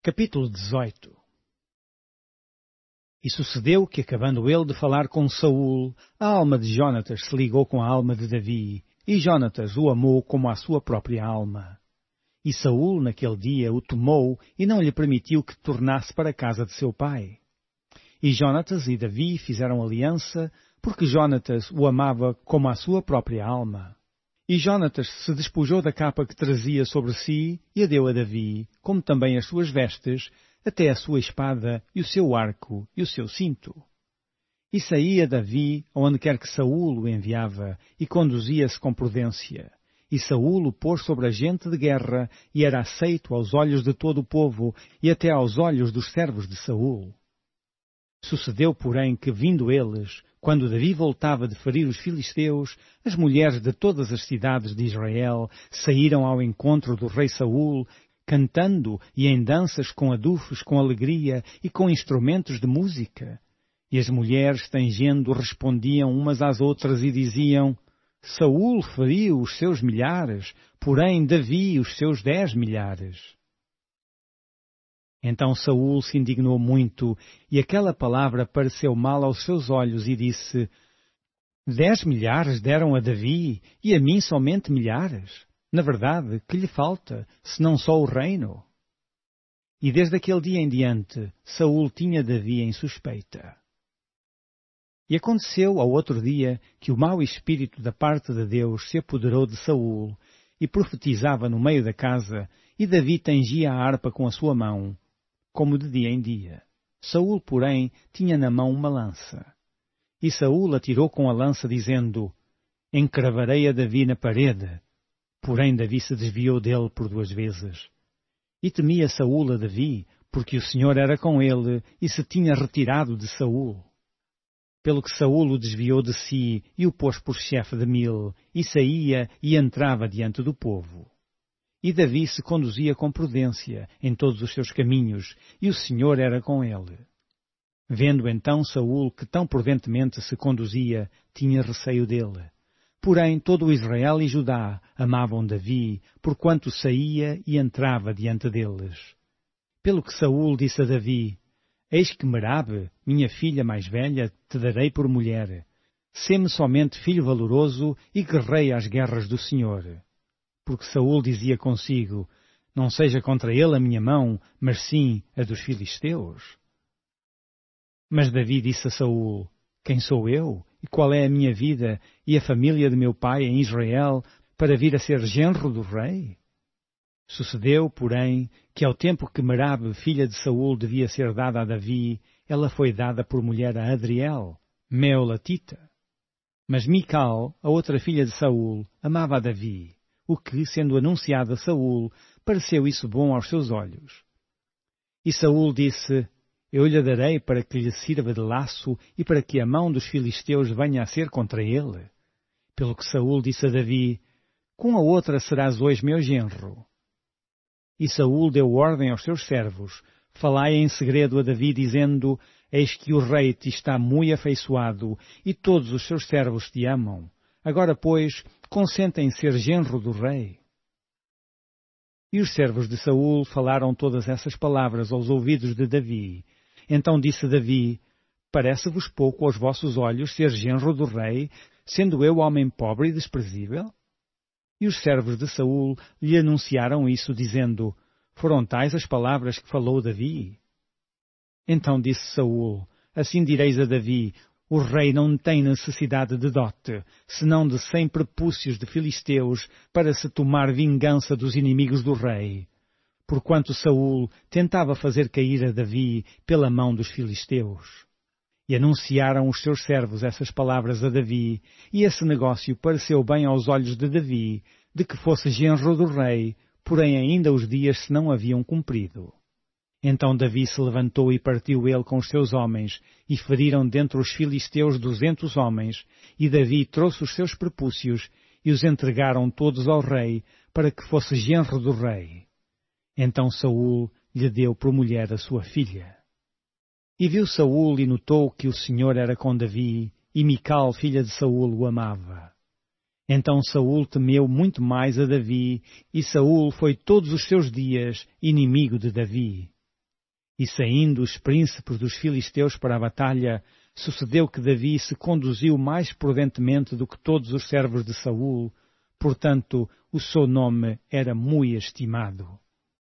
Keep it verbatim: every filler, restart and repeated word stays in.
Capítulo dezoito. E sucedeu que, acabando ele de falar com Saul, a alma de Jonatas se ligou com a alma de Davi, e Jonatas o amou como a sua própria alma. E Saul, naquele dia, o tomou e não lhe permitiu que tornasse para a casa de seu pai. E Jonatas e Davi fizeram aliança, porque Jonatas o amava como a sua própria alma. E Jonatas se despojou da capa que trazia sobre si e a deu a Davi, como também as suas vestes, até a sua espada e o seu arco e o seu cinto. E saía Davi aonde quer que Saul o enviava, e conduzia-se com prudência. E Saul o pôs sobre a gente de guerra, e era aceito aos olhos de todo o povo, e até aos olhos dos servos de Saul. Sucedeu, porém, que, vindo eles, quando Davi voltava de ferir os filisteus, as mulheres de todas as cidades de Israel saíram ao encontro do rei Saul, cantando e em danças com adufes, com alegria e com instrumentos de música. E as mulheres, tangendo, respondiam umas às outras e diziam: Saul feriu os seus milhares, porém Davi os seus dez milhares. Então Saul se indignou muito, e aquela palavra pareceu mal aos seus olhos, e disse: Dez milhares deram a Davi, e a mim somente milhares. Na verdade, que lhe falta, senão só o reino? E desde aquele dia em diante, Saul tinha Davi em suspeita. E aconteceu ao outro dia que o mau espírito da parte de Deus se apoderou de Saul, e profetizava no meio da casa, e Davi tangia a harpa com a sua mão, como de dia em dia. Saul, porém, tinha na mão uma lança. E Saul atirou com a lança, dizendo: Encravarei a Davi na parede. Porém Davi se desviou dele por duas vezes. E temia Saul a Davi, porque o Senhor era com ele, e se tinha retirado de Saul. Pelo que Saul o desviou de si, e o pôs por chefe de mil, e saía e entrava diante do povo. E Davi se conduzia com prudência em todos os seus caminhos, e o Senhor era com ele. Vendo então Saul que tão prudentemente se conduzia, tinha receio dele. Porém todo o Israel e Judá amavam Davi, porquanto saía e entrava diante deles. Pelo que Saul disse a Davi: Eis que Merabe, minha filha mais velha, te darei por mulher. Sê-me somente filho valoroso e guerreia às guerras do Senhor. Porque Saul dizia consigo: Não seja contra ele a minha mão, mas sim a dos filisteus. Mas Davi disse a Saul: Quem sou eu? E qual é a minha vida e a família de meu pai em Israel para vir a ser genro do rei? Sucedeu, porém, que ao tempo que Merabe, filha de Saul, devia ser dada a Davi, ela foi dada por mulher a Adriel, Meolatita. Mas Mical, a outra filha de Saul, amava a Davi, o que, sendo anunciado a Saul, pareceu isso bom aos seus olhos. E Saul disse: Eu lhe darei para que lhe sirva de laço e para que a mão dos filisteus venha a ser contra ele. Pelo que Saul disse a Davi: Com a outra serás hoje meu genro. E Saul deu ordem aos seus servos: Falai em segredo a Davi, dizendo: Eis que o rei te está muito afeiçoado, e todos os seus servos te amam. Agora, pois, consentem ser genro do rei. E os servos de Saul falaram todas essas palavras aos ouvidos de Davi. Então disse Davi: Parece-vos pouco aos vossos olhos ser genro do rei, sendo eu homem pobre e desprezível? E os servos de Saul lhe anunciaram isso, dizendo: Foram tais as palavras que falou Davi? Então disse Saul: Assim direis a Davi: O rei não tem necessidade de dote, senão de cem prepúcios de filisteus, para se tomar vingança dos inimigos do rei. Porquanto Saul tentava fazer cair a Davi pela mão dos filisteus. E anunciaram os seus servos essas palavras a Davi, e esse negócio pareceu bem aos olhos de Davi, de que fosse genro do rei, porém ainda os dias se não haviam cumprido. Então Davi se levantou e partiu ele com os seus homens, e feriram dentre os filisteus duzentos homens, e Davi trouxe os seus prepúcios, e os entregaram todos ao rei, para que fosse genro do rei. Então Saul lhe deu por mulher a sua filha. E viu Saul e notou que o Senhor era com Davi, e Mical, filha de Saul, o amava. Então Saul temeu muito mais a Davi, e Saul foi todos os seus dias inimigo de Davi. E saindo os príncipes dos filisteus para a batalha, sucedeu que Davi se conduziu mais prudentemente do que todos os servos de Saul, portanto o seu nome era muito estimado.